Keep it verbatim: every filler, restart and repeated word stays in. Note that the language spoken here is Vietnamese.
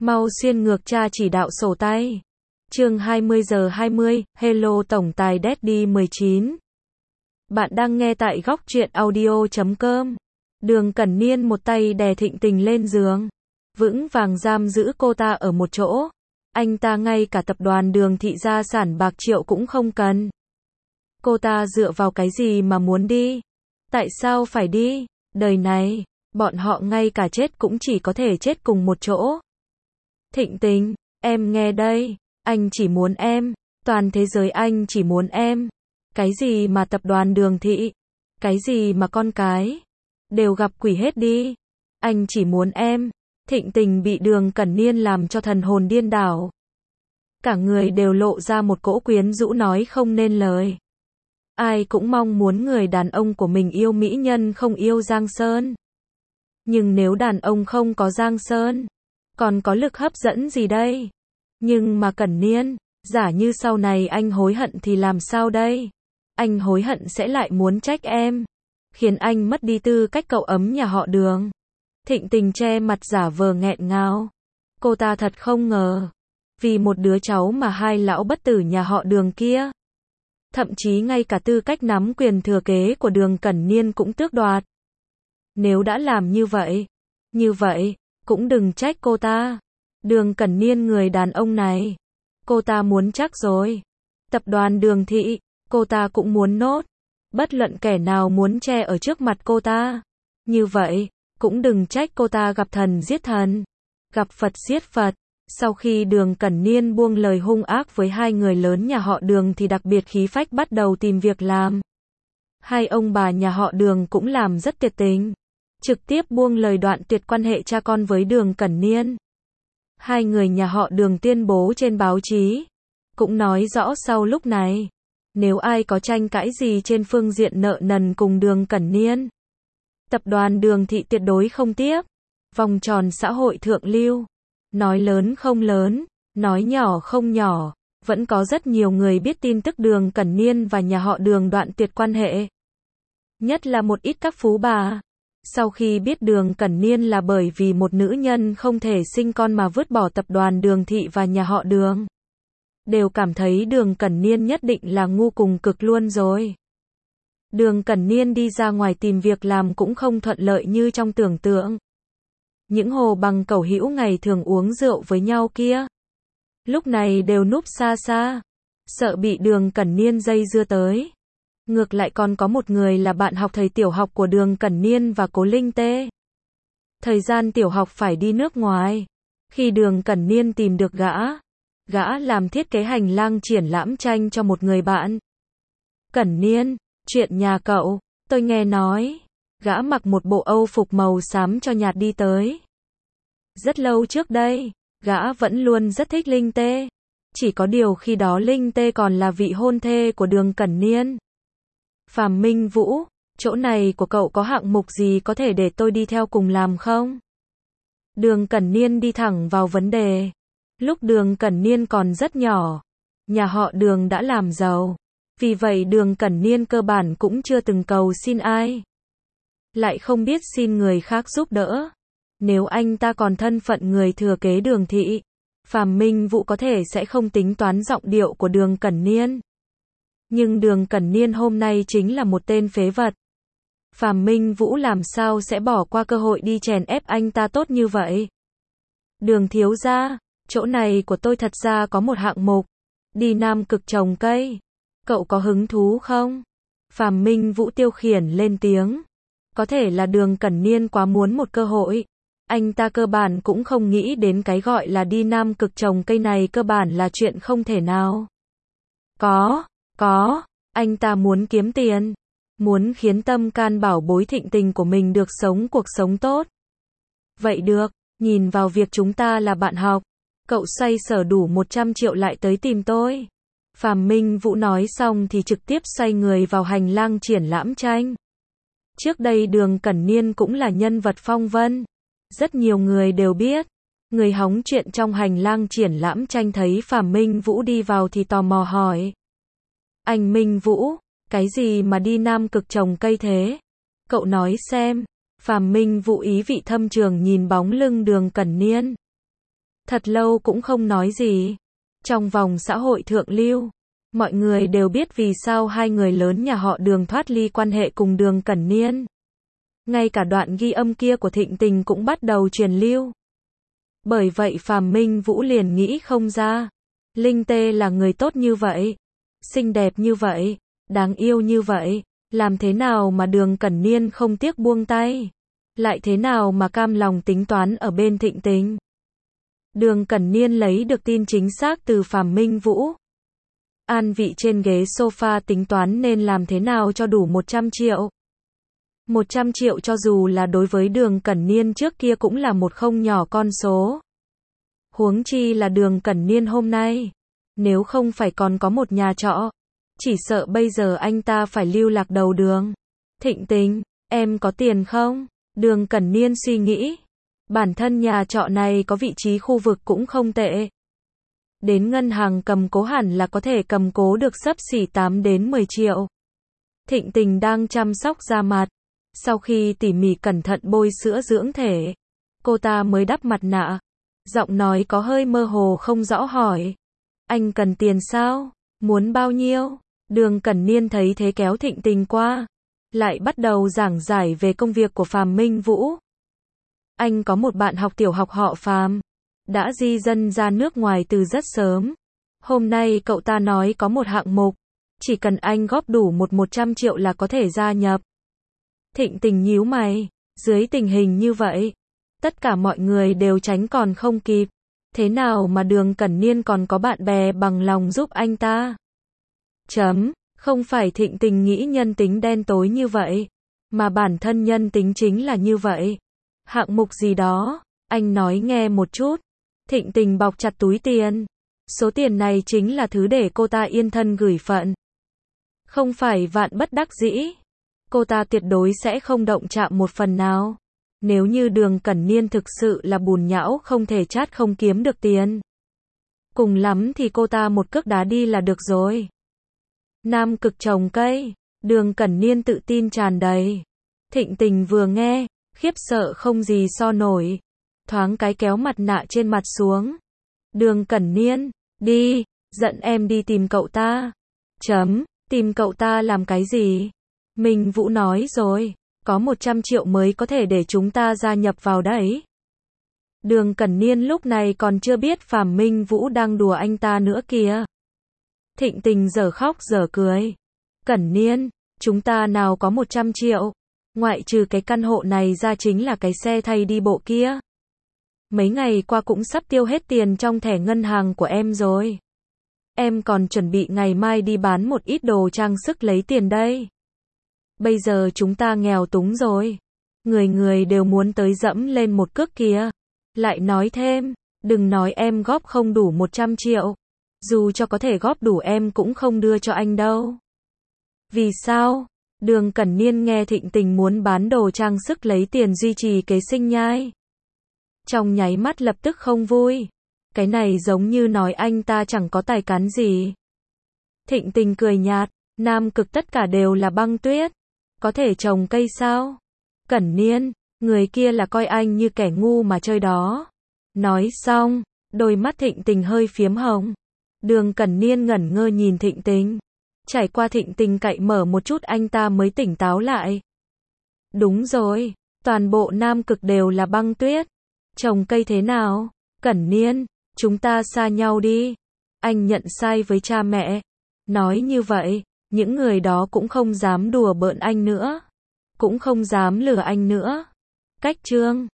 Mau xuyên ngược cha chỉ đạo sổ tay. Chương hai mươi giờ hai mươi, Hello Tổng tài Daddy mười chín. Bạn đang nghe tại góc truyện audio chấm com. Đường Cẩn Niên một tay đè Thịnh Tình lên giường, vững vàng giam giữ cô ta ở một chỗ. Anh ta ngay cả tập đoàn Đường Thị gia sản bạc triệu cũng không cần. Cô ta dựa vào cái gì mà muốn đi? Tại sao phải đi? Đời này, bọn họ ngay cả chết cũng chỉ có thể chết cùng một chỗ. Thịnh Tình, em nghe đây, anh chỉ muốn em, toàn thế giới anh chỉ muốn em. Cái gì mà tập đoàn Đường Thị, cái gì mà con cái, đều gặp quỷ hết đi. Anh chỉ muốn em. Thịnh Tình bị Đường Cẩn Niên làm cho thần hồn điên đảo. Cả người đều lộ ra một cỗ quyến rũ nói không nên lời. Ai cũng mong muốn người đàn ông của mình yêu mỹ nhân không yêu Giang Sơn. Nhưng nếu đàn ông không có Giang Sơn, còn có lực hấp dẫn gì đây? Nhưng mà Cẩn Niên, giả như sau này anh hối hận thì làm sao đây? Anh hối hận sẽ lại muốn trách em, khiến anh mất đi tư cách cậu ấm nhà họ Đường. Thịnh Tình che mặt giả vờ nghẹn ngào. Cô ta thật không ngờ, vì một đứa cháu mà hai lão bất tử nhà họ Đường kia, thậm chí ngay cả tư cách nắm quyền thừa kế của Đường Cẩn Niên cũng tước đoạt. Nếu đã làm như vậy, như vậy, cũng đừng trách cô ta. Đường Cẩn Niên người đàn ông này, cô ta muốn chắc rồi. Tập đoàn Đường Thị, cô ta cũng muốn nốt. Bất luận kẻ nào muốn che ở trước mặt cô ta, như vậy, cũng đừng trách cô ta gặp thần giết thần, gặp Phật giết Phật. Sau khi Đường Cẩn Niên buông lời hung ác với hai người lớn nhà họ Đường thì đặc biệt khí phách bắt đầu tìm việc làm. Hai ông bà nhà họ Đường cũng làm rất tuyệt tình, trực tiếp buông lời đoạn tuyệt quan hệ cha con với Đường Cẩn Niên. Hai người nhà họ Đường tuyên bố trên báo chí, cũng nói rõ sau lúc này, nếu ai có tranh cãi gì trên phương diện nợ nần cùng Đường Cẩn Niên, tập đoàn Đường Thị tuyệt đối không tiếp. Vòng tròn xã hội thượng lưu, nói lớn không lớn, nói nhỏ không nhỏ, vẫn có rất nhiều người biết tin tức Đường Cẩn Niên và nhà họ Đường đoạn tuyệt quan hệ. Nhất là một ít các phú bà, sau khi biết Đường Cẩn Niên là bởi vì một nữ nhân không thể sinh con mà vứt bỏ tập đoàn Đường Thị và nhà họ Đường, đều cảm thấy Đường Cẩn Niên nhất định là ngu cùng cực luôn rồi. Đường Cẩn Niên đi ra ngoài tìm việc làm cũng không thuận lợi như trong tưởng tượng. Những hồ bằng cẩu hữu ngày thường uống rượu với nhau kia, lúc này đều núp xa xa, sợ bị Đường Cẩn Niên dây dưa tới. Ngược lại còn có một người là bạn học thời tiểu học của Đường Cẩn Niên và Cố Linh Tê. Thời gian tiểu học phải đi nước ngoài. Khi Đường Cẩn Niên tìm được gã, gã làm thiết kế hành lang triển lãm tranh cho một người bạn. Cẩn Niên, chuyện nhà cậu, tôi nghe nói. Gã mặc một bộ âu phục màu xám cho nhạt đi tới. Rất lâu trước đây, gã vẫn luôn rất thích Linh Tê. Chỉ có điều khi đó Linh Tê còn là vị hôn thê của Đường Cẩn Niên. Phàm Minh Vũ, chỗ này của cậu có hạng mục gì có thể để tôi đi theo cùng làm không? Đường Cẩn Niên đi thẳng vào vấn đề. Lúc Đường Cẩn Niên còn rất nhỏ, nhà họ Đường đã làm giàu. Vì vậy Đường Cẩn Niên cơ bản cũng chưa từng cầu xin ai, lại không biết xin người khác giúp đỡ. Nếu anh ta còn thân phận người thừa kế Đường Thị, Phàm Minh Vũ có thể sẽ không tính toán giọng điệu của Đường Cẩn Niên. Nhưng Đường Cẩn Niên hôm nay chính là một tên phế vật. Phàm Minh Vũ làm sao sẽ bỏ qua cơ hội đi chèn ép anh ta tốt như vậy? Đường thiếu gia, chỗ này của tôi thật ra có một hạng mục, đi Nam Cực trồng cây. Cậu có hứng thú không? Phàm Minh Vũ tiêu khiển lên tiếng. Có thể là Đường Cẩn Niên quá muốn một cơ hội. Anh ta cơ bản cũng không nghĩ đến cái gọi là đi Nam Cực trồng cây này cơ bản là chuyện không thể nào. Có, có, anh ta muốn kiếm tiền. Muốn khiến tâm can bảo bối Thịnh Tình của mình được sống cuộc sống tốt. Vậy được, nhìn vào việc chúng ta là bạn học. Cậu xoay sở đủ một trăm triệu lại tới tìm tôi. Phàm Minh Vũ nói xong thì trực tiếp xoay người vào hành lang triển lãm tranh. Trước đây Đường Cẩn Niên cũng là nhân vật phong vân. Rất nhiều người đều biết. Người hóng chuyện trong hành lang triển lãm tranh thấy Phàm Minh Vũ đi vào thì tò mò hỏi. Anh Minh Vũ, cái gì mà đi Nam Cực trồng cây thế? Cậu nói xem. Phàm Minh Vũ ý vị thâm trường nhìn bóng lưng Đường Cẩn Niên. Thật lâu cũng không nói gì. Trong vòng xã hội thượng lưu, mọi người đều biết vì sao hai người lớn nhà họ Đường thoát ly quan hệ cùng Đường Cẩn Niên. Ngay cả đoạn ghi âm kia của Thịnh Tình cũng bắt đầu truyền lưu. Bởi vậy Phàm Minh Vũ liền nghĩ không ra. Linh Tê là người tốt như vậy, xinh đẹp như vậy, đáng yêu như vậy, làm thế nào mà Đường Cẩn Niên không tiếc buông tay, lại thế nào mà cam lòng tính toán ở bên Thịnh Tình. Đường Cẩn Niên lấy được tin chính xác từ Phàm Minh Vũ. An vị trên ghế sofa tính toán nên làm thế nào cho đủ một trăm triệu. một trăm triệu cho dù là đối với Đường Cẩn Niên trước kia cũng là một không nhỏ con số. Huống chi là Đường Cẩn Niên hôm nay. Nếu không phải còn có một nhà trọ, chỉ sợ bây giờ anh ta phải lưu lạc đầu đường. Thịnh Tình, em có tiền không? Đường Cẩn Niên suy nghĩ. Bản thân nhà trọ này có vị trí khu vực cũng không tệ. Đến ngân hàng cầm cố hẳn là có thể cầm cố được xấp xỉ tám đến mười triệu. Thịnh Tình đang chăm sóc da mặt. Sau khi tỉ mỉ cẩn thận bôi sữa dưỡng thể, cô ta mới đắp mặt nạ. Giọng nói có hơi mơ hồ không rõ hỏi. Anh cần tiền sao? Muốn bao nhiêu? Đường Cẩn Niên thấy thế kéo Thịnh Tình qua. Lại bắt đầu giảng giải về công việc của Phàm Minh Vũ. Anh có một bạn học tiểu học họ Phàm, đã di dân ra nước ngoài từ rất sớm. Hôm nay cậu ta nói có một hạng mục, chỉ cần anh góp đủ một một trăm triệu là có thể gia nhập. Thịnh Tình nhíu mày, dưới tình hình như vậy, tất cả mọi người đều tránh còn không kịp. Thế nào mà Đường Cẩn Niên còn có bạn bè bằng lòng giúp anh ta? Chấm, không phải Thịnh Tình nghĩ nhân tính đen tối như vậy, mà bản thân nhân tính chính là như vậy. Hạng mục gì đó, anh nói nghe một chút. Thịnh Tình bọc chặt túi tiền. Số tiền này chính là thứ để cô ta yên thân gửi phận. Không phải vạn bất đắc dĩ, cô ta tuyệt đối sẽ không động chạm một phần nào. Nếu như Đường Cẩn Niên thực sự là bùn nhão không thể chát không kiếm được tiền, cùng lắm thì cô ta một cước đá đi là được rồi. Nam Cực trồng cây, Đường Cẩn Niên tự tin tràn đầy. Thịnh Tình vừa nghe, khiếp sợ không gì so nổi. Thoáng cái kéo mặt nạ trên mặt xuống. Đường Cẩn Niên, đi, dẫn em đi tìm cậu ta. Chấm, tìm cậu ta làm cái gì? Minh Vũ nói rồi, có một trăm triệu mới có thể để chúng ta gia nhập vào đấy. Đường Cẩn Niên lúc này còn chưa biết Phàm Minh Vũ đang đùa anh ta nữa kìa. Thịnh Tình giờ khóc giờ cười. Cẩn Niên, chúng ta nào có một trăm triệu. Ngoại trừ cái căn hộ này ra chính là cái xe thay đi bộ kia. Mấy ngày qua cũng sắp tiêu hết tiền trong thẻ ngân hàng của em rồi. Em còn chuẩn bị ngày mai đi bán một ít đồ trang sức lấy tiền đây. Bây giờ chúng ta nghèo túng rồi. Người người đều muốn tới dẫm lên một cước kia. Lại nói thêm, đừng nói em góp không đủ một trăm triệu. Dù cho có thể góp đủ em cũng không đưa cho anh đâu. Vì sao? Đường Cẩn Niên nghe Thịnh Tình muốn bán đồ trang sức lấy tiền duy trì kế sinh nhai. Trong nháy mắt lập tức không vui. Cái này giống như nói anh ta chẳng có tài cán gì. Thịnh Tình cười nhạt, Nam Cực tất cả đều là băng tuyết. Có thể trồng cây sao? Cẩn Niên, người kia là coi anh như kẻ ngu mà chơi đó. Nói xong, đôi mắt Thịnh Tình hơi phiếm hồng. Đường Cẩn Niên ngẩn ngơ nhìn Thịnh Tình. Trải qua Thịnh Tình cậy mở một chút anh ta mới tỉnh táo lại. Đúng rồi, toàn bộ Nam Cực đều là băng tuyết. Trồng cây thế nào? Cẩn Niên, chúng ta xa nhau đi. Anh nhận sai với cha mẹ. Nói như vậy, những người đó cũng không dám đùa bỡn anh nữa. Cũng không dám lừa anh nữa. Cách chương